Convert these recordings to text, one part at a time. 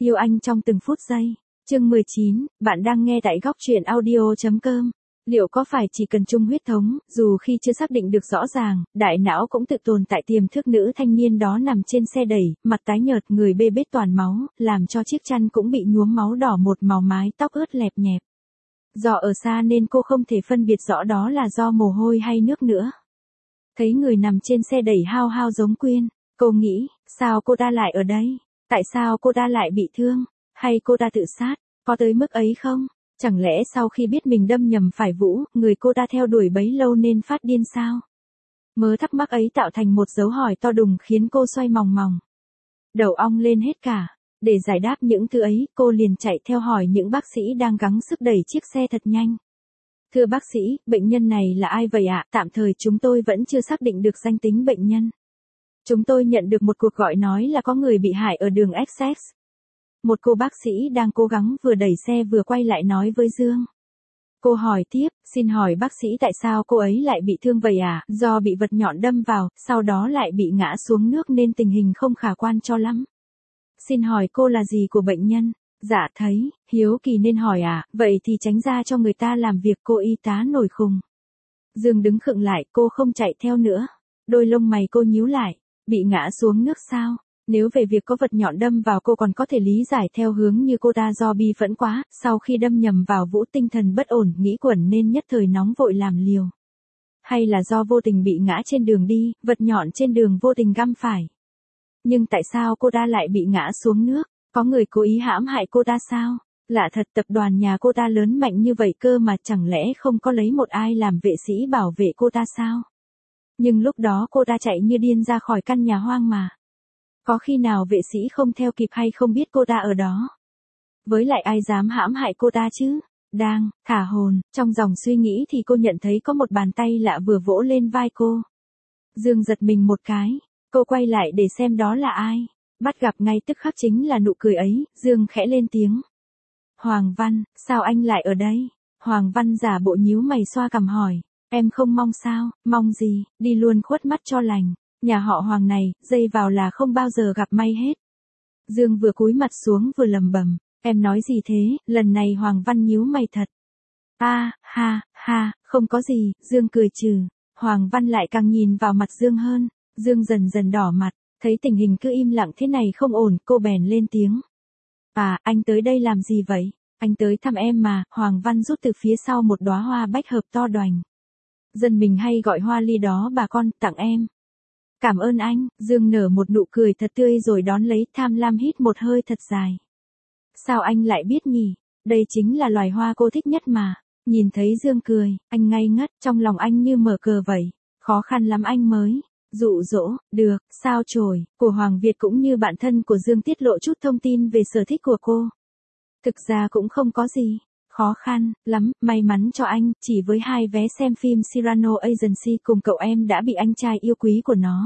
Yêu anh trong từng phút giây. Chương 19, bạn đang nghe tại góc truyện audio.com. Liệu có phải chỉ cần chung huyết thống, dù khi chưa xác định được rõ ràng, đại não cũng tự tồn tại tiềm thức nữ thanh niên đó nằm trên xe đẩy, mặt tái nhợt, người bê bết toàn máu, làm cho chiếc chăn cũng bị nhuốm máu đỏ một màu, mái tóc ướt lẹp nhẹp. Do ở xa nên cô không thể phân biệt rõ đó là do mồ hôi hay nước nữa. Thấy người nằm trên xe đẩy hao hao giống Quyên, cô nghĩ, sao cô ta lại ở đây? Tại sao cô ta lại bị thương? Hay cô ta tự sát? Có tới mức ấy không? Chẳng lẽ sau khi biết mình đâm nhầm phải Vũ, người cô ta theo đuổi bấy lâu nên phát điên sao? Mớ thắc mắc ấy tạo thành một dấu hỏi to đùng khiến cô xoay mòng mòng. Đầu ong lên hết cả. Để giải đáp những thứ ấy, cô liền chạy theo hỏi những bác sĩ đang gắng sức đẩy chiếc xe thật nhanh. Thưa bác sĩ, bệnh nhân này là ai vậy ạ? Tạm thời chúng tôi vẫn chưa xác định được danh tính bệnh nhân. Chúng tôi nhận được một cuộc gọi nói là có người bị hại ở đường Essex. Một cô bác sĩ đang cố gắng vừa đẩy xe vừa quay lại nói với Dương. Cô hỏi tiếp, xin hỏi bác sĩ tại sao cô ấy lại bị thương vậy à? Do bị vật nhọn đâm vào, sau đó lại bị ngã xuống nước nên tình hình không khả quan cho lắm. Xin hỏi cô là gì của bệnh nhân? Dạ thấy, hiếu kỳ nên hỏi à, vậy thì tránh ra cho người ta làm việc, cô y tá nổi khùng. Dương đứng khựng lại, cô không chạy theo nữa. Đôi lông mày cô nhíu lại, bị ngã xuống nước sao? Nếu về việc có vật nhọn đâm vào cô còn có thể lý giải theo hướng như cô ta do bi phẫn quá, sau khi đâm nhầm vào Vũ tinh thần bất ổn, nghĩ quẩn nên nhất thời nóng vội làm liều. Hay là do vô tình bị ngã trên đường đi, vật nhọn trên đường vô tình găm phải. Nhưng tại sao cô ta lại bị ngã xuống nước? Có người cố ý hãm hại cô ta sao? Lạ thật, tập đoàn nhà cô ta lớn mạnh như vậy cơ mà chẳng lẽ không có lấy một ai làm vệ sĩ bảo vệ cô ta sao? Nhưng lúc đó cô ta chạy như điên ra khỏi căn nhà hoang mà. Có khi nào vệ sĩ không theo kịp hay không biết cô ta ở đó? Với lại ai dám hãm hại cô ta chứ? Đang thả hồn, trong dòng suy nghĩ thì cô nhận thấy có một bàn tay lạ vừa vỗ lên vai cô. Dương giật mình một cái, cô quay lại để xem đó là ai. Bắt gặp ngay tức khắc chính là nụ cười ấy, Dương khẽ lên tiếng. Hoàng Văn, sao anh lại ở đây? Hoàng Văn giả bộ nhíu mày xoa cằm hỏi, em không mong sao? Mong gì, đi luôn khuất mắt cho lành. Nhà họ Hoàng này, dây vào là không bao giờ gặp may hết. Dương vừa cúi mặt xuống vừa lầm bầm, em nói gì thế? Lần này Hoàng Văn nhíu mày thật. Ha, không có gì, Dương cười trừ. Hoàng Văn lại càng nhìn vào mặt Dương hơn. Dương dần dần đỏ mặt, thấy tình hình cứ im lặng thế này không ổn, cô bèn lên tiếng. À, anh tới đây làm gì vậy? Anh tới thăm em mà. Hoàng Văn rút từ phía sau một đóa hoa bách hợp to đoành. Dân mình hay gọi hoa ly đó bà con, tặng em. Cảm ơn anh. Dương nở một nụ cười thật tươi rồi đón lấy, tham lam hít một hơi thật dài. Sao anh lại biết nhỉ? Đây chính là loài hoa cô thích nhất mà. Nhìn thấy Dương cười, anh ngây ngất, trong lòng anh như mở cờ vậy. Khó khăn lắm anh mới dụ dỗ được. Sao chổi của Hoàng Việt cũng như bạn thân của Dương tiết lộ chút thông tin về sở thích của cô. Thực ra cũng không có gì khó khăn lắm, may mắn cho anh, chỉ với 2 vé xem phim Cyrano Agency cùng cậu em đã bị anh trai yêu quý của nó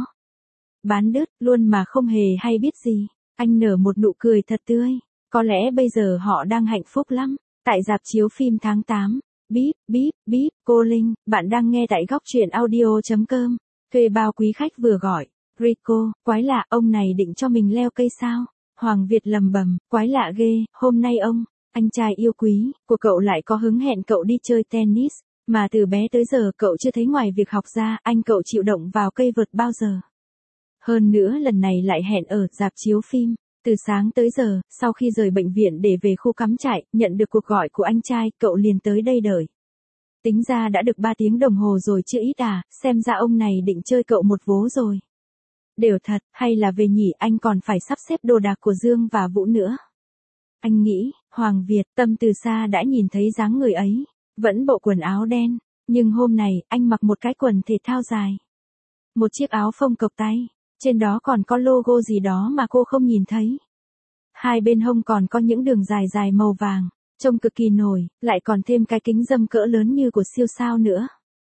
bán đứt luôn mà không hề hay biết gì. Anh nở một nụ cười thật tươi. Có lẽ bây giờ họ đang hạnh phúc lắm. Tại rạp chiếu phim tháng 8. Bíp, cô Linh, bạn đang nghe tại góc truyện audio.com. Thuê bao quý khách vừa gọi. Rico, quái lạ, ông này định cho mình leo cây sao? Hoàng Việt lầm bầm, quái lạ ghê, hôm nay anh trai yêu quý của cậu lại có hứng hẹn cậu đi chơi tennis, mà từ bé tới giờ cậu chưa thấy ngoài việc học ra, anh cậu chịu động vào cây vợt bao giờ. Hơn nữa lần này lại hẹn ở rạp chiếu phim. Từ sáng tới giờ, sau khi rời bệnh viện để về khu cắm trại, nhận được cuộc gọi của anh trai, cậu liền tới đây đợi. Tính ra đã được 3 tiếng đồng hồ rồi chưa ít à, xem ra ông này định chơi cậu một vố rồi. Đều thật, hay là về nhỉ, anh còn phải sắp xếp đồ đạc của Dương và Vũ nữa. Anh nghĩ, Hoàng Việt tâm từ xa đã nhìn thấy dáng người ấy, vẫn bộ quần áo đen, nhưng hôm này, anh mặc một cái quần thể thao dài. Một chiếc áo phông cộc tay, trên đó còn có logo gì đó mà cô không nhìn thấy. Hai bên hông còn có những đường dài dài màu vàng, trông cực kỳ nổi, lại còn thêm cái kính râm cỡ lớn như của siêu sao nữa.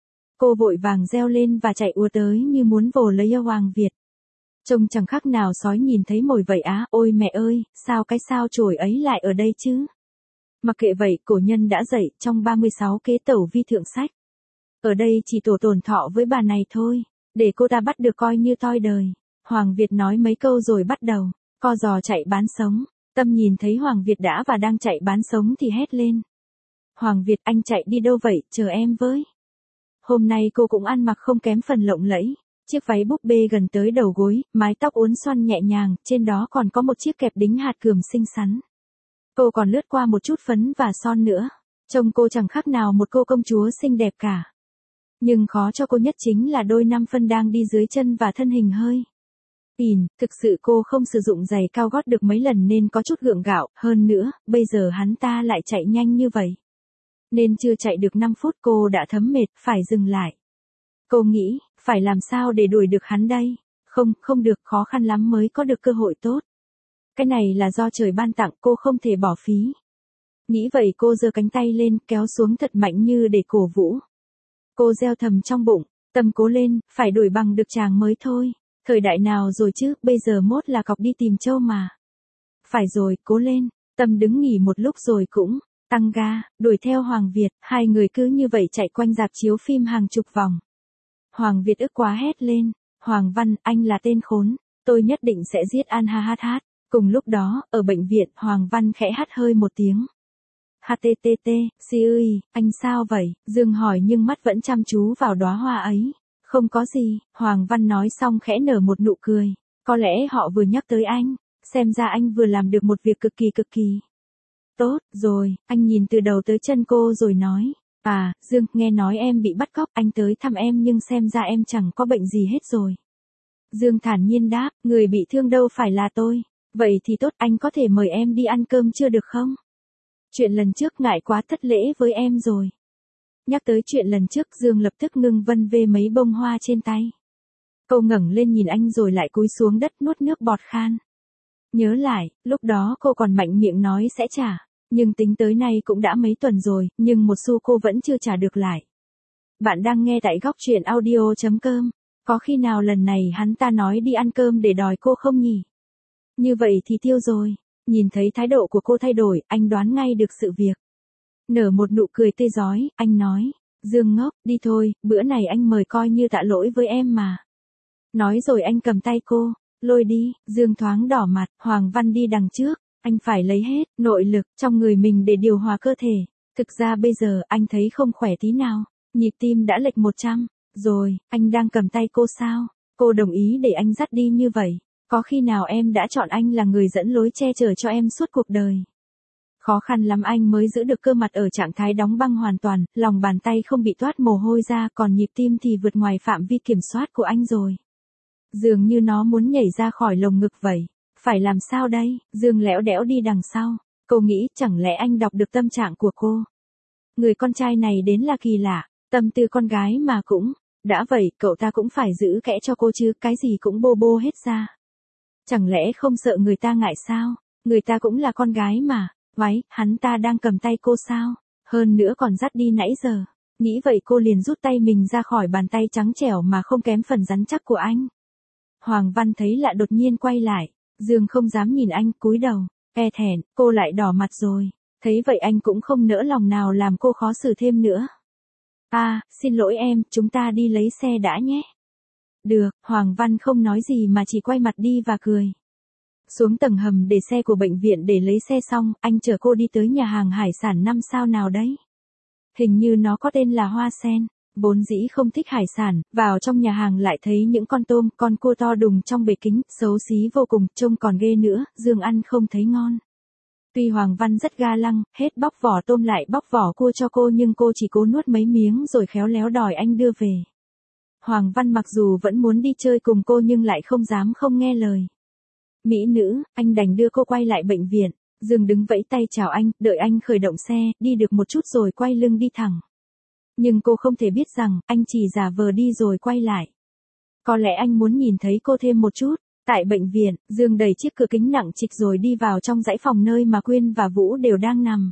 Cô vội vàng reo lên và chạy ùa tới như muốn vồ lấy Hoàng Việt. Trông chẳng khác nào sói nhìn thấy mồi vậy á, ôi mẹ ơi, sao cái sao chổi ấy lại ở đây chứ? Mặc kệ vậy, cổ nhân đã dạy trong 36 kế tẩu vi thượng sách. Ở đây chỉ tổ tổn thọ với bà này thôi, để cô ta bắt được coi như toi đời. Hoàng Việt nói mấy câu rồi bắt đầu co giò chạy bán sống. Tâm nhìn thấy Hoàng Việt đã và đang chạy bán sống thì hét lên. Hoàng Việt, anh chạy đi đâu vậy, chờ em với. Hôm nay cô cũng ăn mặc không kém phần lộng lẫy. Chiếc váy búp bê gần tới đầu gối, mái tóc uốn xoăn nhẹ nhàng, trên đó còn có một chiếc kẹp đính hạt cườm xinh xắn. Cô còn lướt qua một chút phấn và son nữa. Trông cô chẳng khác nào một cô công chúa xinh đẹp cả. Nhưng khó cho cô nhất chính là đôi 5 phân đang đi dưới chân và thân hình hơi thực sự cô không sử dụng giày cao gót được mấy lần nên có chút gượng gạo, hơn nữa, bây giờ hắn ta lại chạy nhanh như vậy. Nên chưa chạy được 5 phút cô đã thấm mệt, phải dừng lại. Cô nghĩ, phải làm sao để đuổi được hắn đây? Không được, khó khăn lắm mới có được cơ hội tốt. Cái này là do trời ban tặng, cô không thể bỏ phí. Nghĩ vậy cô giơ cánh tay lên, kéo xuống thật mạnh như để cổ vũ. Cô gieo thầm trong bụng, Tâm cố lên, phải đuổi bằng được chàng mới thôi. Thời đại nào rồi chứ, bây giờ mốt là cọc đi tìm trâu mà. Phải rồi, cố lên. Tâm đứng nghỉ một lúc rồi cũng tăng ga, đuổi theo Hoàng Việt. Hai người cứ như vậy chạy quanh rạp chiếu phim hàng chục vòng. Hoàng Việt ức quá hét lên. Hoàng Văn, anh là tên khốn. Tôi nhất định sẽ giết An ha hát hát. Cùng lúc đó, ở bệnh viện, Hoàng Văn khẽ hắt hơi một tiếng. HTTT, si ơi, anh sao vậy? Dương hỏi nhưng mắt vẫn chăm chú vào đóa hoa ấy. Không có gì, Hoàng Văn nói xong khẽ nở một nụ cười. Có lẽ họ vừa nhắc tới anh, xem ra anh vừa làm được một việc cực kỳ tốt rồi. Anh nhìn từ đầu tới chân cô rồi nói. À, Dương, nghe nói em bị bắt cóc, anh tới thăm em nhưng xem ra em chẳng có bệnh gì hết rồi. Dương thản nhiên đáp, người bị thương đâu phải là tôi. Vậy thì tốt, anh có thể mời em đi ăn cơm chưa được không? Chuyện lần trước ngại quá thất lễ với em rồi. Nhắc tới chuyện lần trước Dương lập tức ngưng vân về mấy bông hoa trên tay. Cô ngẩng lên nhìn anh rồi lại cúi xuống đất nuốt nước bọt khan. Nhớ lại, lúc đó cô còn mạnh miệng nói sẽ trả. Nhưng tính tới nay cũng đã mấy tuần rồi, nhưng một xu cô vẫn chưa trả được lại. Bạn đang nghe tại góc truyện audio.com. Có khi nào lần này hắn ta nói đi ăn cơm để đòi cô không nhỉ? Như vậy thì tiêu rồi. Nhìn thấy thái độ của cô thay đổi, anh đoán ngay được sự việc. Nở một nụ cười tươi rói, anh nói. Dương ngốc, đi thôi, bữa này anh mời coi như tạ lỗi với em mà. Nói rồi anh cầm tay cô, lôi đi. Dương thoáng đỏ mặt, Hoàng Văn đi đằng trước. Anh phải lấy hết nội lực trong người mình để điều hòa cơ thể. Thực ra bây giờ anh thấy không khỏe tí nào. Nhịp tim đã lệch 100. Rồi, anh đang cầm tay cô sao? Cô đồng ý để anh dắt đi như vậy. Có khi nào em đã chọn anh là người dẫn lối che chở cho em suốt cuộc đời? Khó khăn lắm anh mới giữ được cơ mặt ở trạng thái đóng băng hoàn toàn, lòng bàn tay không bị toát mồ hôi ra, còn nhịp tim thì vượt ngoài phạm vi kiểm soát của anh rồi. Dường như nó muốn nhảy ra khỏi lồng ngực vậy. Phải làm sao đây? Dương lẽo đẽo đi đằng sau. Cô nghĩ chẳng lẽ anh đọc được tâm trạng của cô? Người con trai này đến là kỳ lạ, tâm tư con gái mà cũng. Đã vậy, cậu ta cũng phải giữ kẽ cho cô chứ, cái gì cũng bô bô hết ra. Chẳng lẽ không sợ người ta ngại sao? Người ta cũng là con gái mà. Váy, hắn ta đang cầm tay cô sao? Hơn nữa còn dắt đi nãy giờ. Nghĩ vậy cô liền rút tay mình ra khỏi bàn tay trắng trẻo mà không kém phần rắn chắc của anh. Hoàng Văn thấy lạ đột nhiên quay lại. Dương không dám nhìn anh, cúi đầu. E thẹn, cô lại đỏ mặt rồi. Thấy vậy anh cũng không nỡ lòng nào làm cô khó xử thêm nữa. À, xin lỗi em, chúng ta đi lấy xe đã nhé. Được, Hoàng Văn không nói gì mà chỉ quay mặt đi và cười. Xuống tầng hầm để xe của bệnh viện để lấy xe xong, anh chở cô đi tới nhà hàng hải sản 5 sao nào đấy. Hình như nó có tên là Hoa Sen. Vốn dĩ không thích hải sản, vào trong nhà hàng lại thấy những con tôm, con cua to đùng trong bể kính, xấu xí vô cùng, trông còn ghê nữa, Dương ăn không thấy ngon. Tuy Hoàng Văn rất ga lăng, hết bóc vỏ tôm lại bóc vỏ cua cho cô nhưng cô chỉ cố nuốt mấy miếng rồi khéo léo đòi anh đưa về. Hoàng Văn mặc dù vẫn muốn đi chơi cùng cô nhưng lại không dám không nghe lời. Mỹ nữ, anh đành đưa cô quay lại bệnh viện. Dương đứng vẫy tay chào anh, đợi anh khởi động xe, đi được một chút rồi quay lưng đi thẳng. Nhưng cô không thể biết rằng, anh chỉ giả vờ đi rồi quay lại. Có lẽ anh muốn nhìn thấy cô thêm một chút. Tại bệnh viện, Dương đẩy chiếc cửa kính nặng trịch rồi đi vào trong dãy phòng nơi mà Quyên và Vũ đều đang nằm.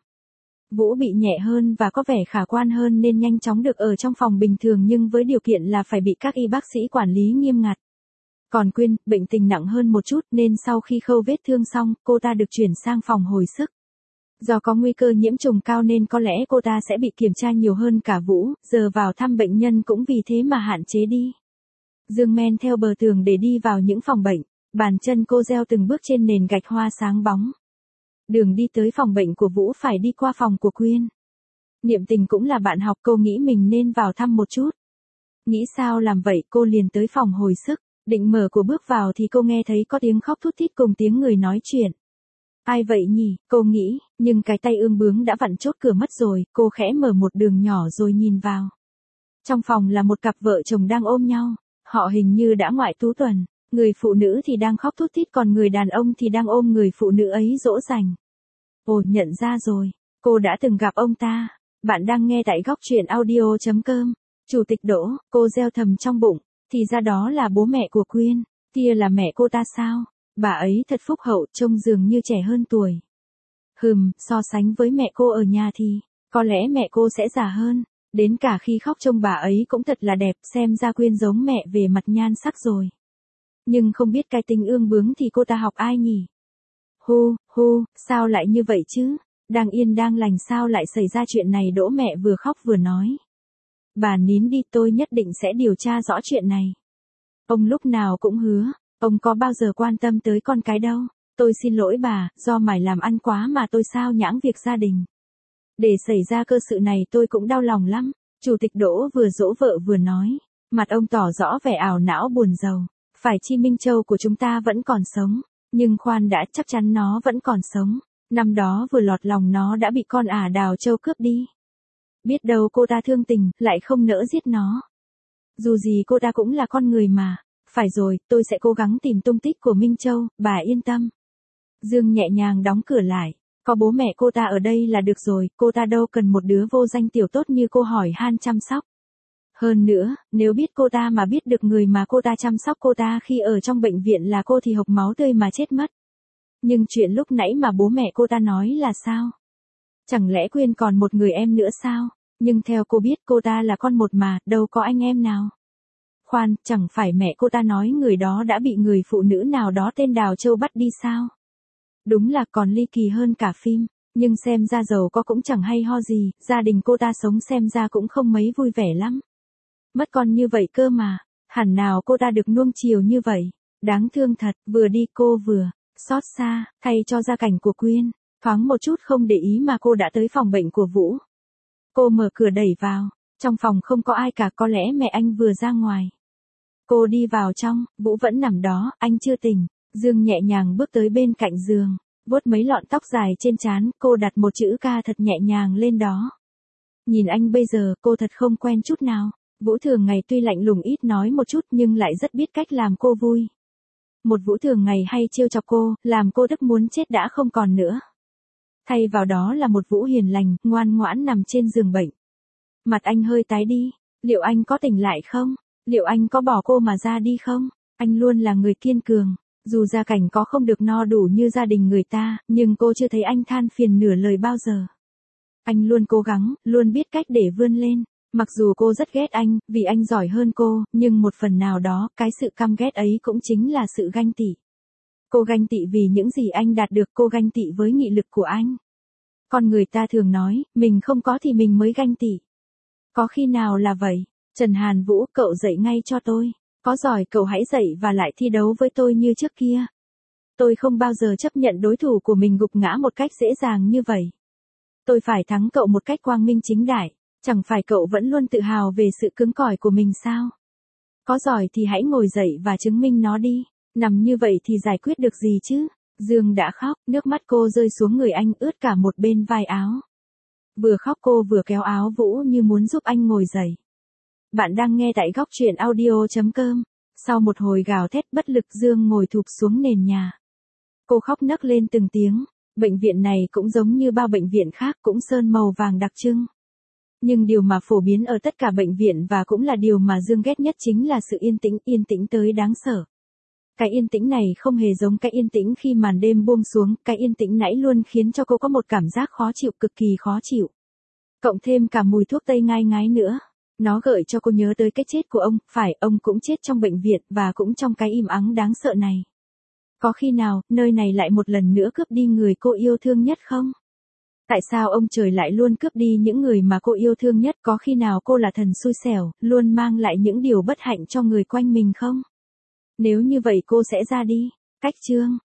Vũ bị nhẹ hơn và có vẻ khả quan hơn nên nhanh chóng được ở trong phòng bình thường nhưng với điều kiện là phải bị các y bác sĩ quản lý nghiêm ngặt. Còn Quyên, bệnh tình nặng hơn một chút nên sau khi khâu vết thương xong, cô ta được chuyển sang phòng hồi sức. Do có nguy cơ nhiễm trùng cao nên có lẽ cô ta sẽ bị kiểm tra nhiều hơn cả Vũ, giờ vào thăm bệnh nhân cũng vì thế mà hạn chế đi. Dương men theo bờ tường để đi vào những phòng bệnh, bàn chân cô gieo từng bước trên nền gạch hoa sáng bóng. Đường đi tới phòng bệnh của Vũ phải đi qua phòng của Quyên. Niệm Tình cũng là bạn học, cô nghĩ mình nên vào thăm một chút. Nghĩ sao làm vậy, cô liền tới phòng hồi sức, định mở cửa bước vào thì cô nghe thấy có tiếng khóc thút thít cùng tiếng người nói chuyện. Ai vậy nhỉ, cô nghĩ, nhưng cái tay ương bướng đã vặn chốt cửa mất rồi, cô khẽ mở một đường nhỏ rồi nhìn vào. Trong phòng là một cặp vợ chồng đang ôm nhau, họ hình như đã ngoại tú tuần, người phụ nữ thì đang khóc thút thít còn người đàn ông thì đang ôm người phụ nữ ấy dỗ dành. Ồ, nhận ra rồi, cô đã từng gặp ông ta. Bạn đang nghe tại góc truyện audio.com. Chủ tịch Đỗ, cô gieo thầm trong bụng, thì ra đó là bố mẹ của Quyên, kia là mẹ cô ta sao? Bà ấy thật phúc hậu, trông dường như trẻ hơn tuổi. So sánh với mẹ cô ở nhà thì, có lẽ mẹ cô sẽ già hơn, đến cả khi khóc trông bà ấy cũng thật là đẹp, xem ra Quyên giống mẹ về mặt nhan sắc rồi. Nhưng không biết cái tính ương bướng thì cô ta học ai nhỉ? Sao lại như vậy chứ? Đang yên đang lành sao lại xảy ra chuyện này? Đỗ mẹ vừa khóc vừa nói. Bà nín đi, tôi nhất định sẽ điều tra rõ chuyện này. Ông lúc nào cũng hứa, ông có bao giờ quan tâm tới con cái đâu. Tôi xin lỗi bà, do mải làm ăn quá mà tôi sao nhãng việc gia đình. Để xảy ra cơ sự này tôi cũng đau lòng lắm. Chủ tịch Đỗ vừa dỗ vợ vừa nói. Mặt ông tỏ rõ vẻ ảo não buồn rầu. Phải chi Minh Châu của chúng ta vẫn còn sống. Nhưng khoan đã, chắc chắn nó vẫn còn sống. Năm đó vừa lọt lòng nó đã bị con ả Đào Châu cướp đi. Biết đâu cô ta thương tình, lại không nỡ giết nó. Dù gì cô ta cũng là con người mà. Phải rồi, tôi sẽ cố gắng tìm tung tích của Minh Châu, bà yên tâm. Dương nhẹ nhàng đóng cửa lại. Có bố mẹ cô ta ở đây là được rồi, cô ta đâu cần một đứa vô danh tiểu tốt như cô hỏi han chăm sóc. Hơn nữa, nếu biết cô ta mà biết được người mà cô ta chăm sóc cô ta khi ở trong bệnh viện là cô thì hộc máu tươi mà chết mất. Nhưng chuyện lúc nãy mà bố mẹ cô ta nói là sao? Chẳng lẽ Quyên còn một người em nữa sao? Nhưng theo cô biết cô ta là con một mà, đâu có anh em nào. Khoan, chẳng phải mẹ cô ta nói người đó đã bị người phụ nữ nào đó tên Đào Châu bắt đi sao? Đúng là còn ly kỳ hơn cả phim, nhưng xem ra giàu có cũng chẳng hay ho gì, gia đình cô ta sống xem ra cũng không mấy vui vẻ lắm. Mất con như vậy cơ mà, hẳn nào cô ta được nuông chiều như vậy, đáng thương thật, vừa đi cô vừa xót xa, thay cho gia cảnh của Quyên, thoáng một chút không để ý mà cô đã tới phòng bệnh của Vũ. Cô mở cửa đẩy vào, trong phòng không có ai cả, có lẽ mẹ anh vừa ra ngoài. Cô đi vào trong, Vũ vẫn nằm đó, anh chưa tỉnh. Dương nhẹ nhàng bước tới bên cạnh giường, vuốt mấy lọn tóc dài trên trán, cô đặt một chữ K thật nhẹ nhàng lên đó. Nhìn anh bây giờ, cô thật không quen chút nào. Vũ thường ngày tuy lạnh lùng ít nói một chút nhưng lại rất biết cách làm cô vui. Một Vũ thường ngày hay trêu chọc cô, làm cô tức muốn chết đã không còn nữa. Thay vào đó là một Vũ hiền lành, ngoan ngoãn nằm trên giường bệnh. Mặt anh hơi tái đi, liệu anh có tỉnh lại không? Liệu anh có bỏ cô mà ra đi không? Anh luôn là người kiên cường. Dù gia cảnh có không được no đủ như gia đình người ta, nhưng cô chưa thấy anh than phiền nửa lời bao giờ. Anh luôn cố gắng, luôn biết cách để vươn lên. Mặc dù cô rất ghét anh, vì anh giỏi hơn cô, nhưng một phần nào đó, cái sự căm ghét ấy cũng chính là sự ganh tị. Cô ganh tị vì những gì anh đạt được, cô ganh tị với nghị lực của anh. Con người ta thường nói, mình không có thì mình mới ganh tị. Có khi nào là vậy? Trần Hàn Vũ, cậu dậy ngay cho tôi. Có giỏi cậu hãy dậy và lại thi đấu với tôi như trước kia. Tôi không bao giờ chấp nhận đối thủ của mình gục ngã một cách dễ dàng như vậy. Tôi phải thắng cậu một cách quang minh chính đại. Chẳng phải cậu vẫn luôn tự hào về sự cứng cỏi của mình sao? Có giỏi thì hãy ngồi dậy và chứng minh nó đi. Nằm như vậy thì giải quyết được gì chứ? Dương đã khóc, nước mắt cô rơi xuống người anh ướt cả một bên vai áo. Vừa khóc cô vừa kéo áo Vũ như muốn giúp anh ngồi dậy. Bạn đang nghe tại góc truyện audio.com. Sau một hồi gào thét bất lực Dương ngồi thụp xuống nền nhà. Cô khóc nấc lên từng tiếng. Bệnh viện này cũng giống như bao bệnh viện khác, cũng sơn màu vàng đặc trưng. Nhưng điều mà phổ biến ở tất cả bệnh viện và cũng là điều mà Dương ghét nhất chính là sự yên tĩnh tới đáng sợ. Cái yên tĩnh này không hề giống cái yên tĩnh khi màn đêm buông xuống, cái yên tĩnh nãy luôn khiến cho cô có một cảm giác khó chịu, cực kỳ khó chịu. Cộng thêm cả mùi thuốc tây ngai ngái nữa. Nó gợi cho cô nhớ tới cái chết của ông, phải, ông cũng chết trong bệnh viện và cũng trong cái im ắng đáng sợ này. Có khi nào, nơi này lại một lần nữa cướp đi người cô yêu thương nhất không? Tại sao ông trời lại luôn cướp đi những người mà cô yêu thương nhất? Có khi nào cô là thần xui xẻo, luôn mang lại những điều bất hạnh cho người quanh mình không? Nếu như vậy cô sẽ ra đi. Cách chương.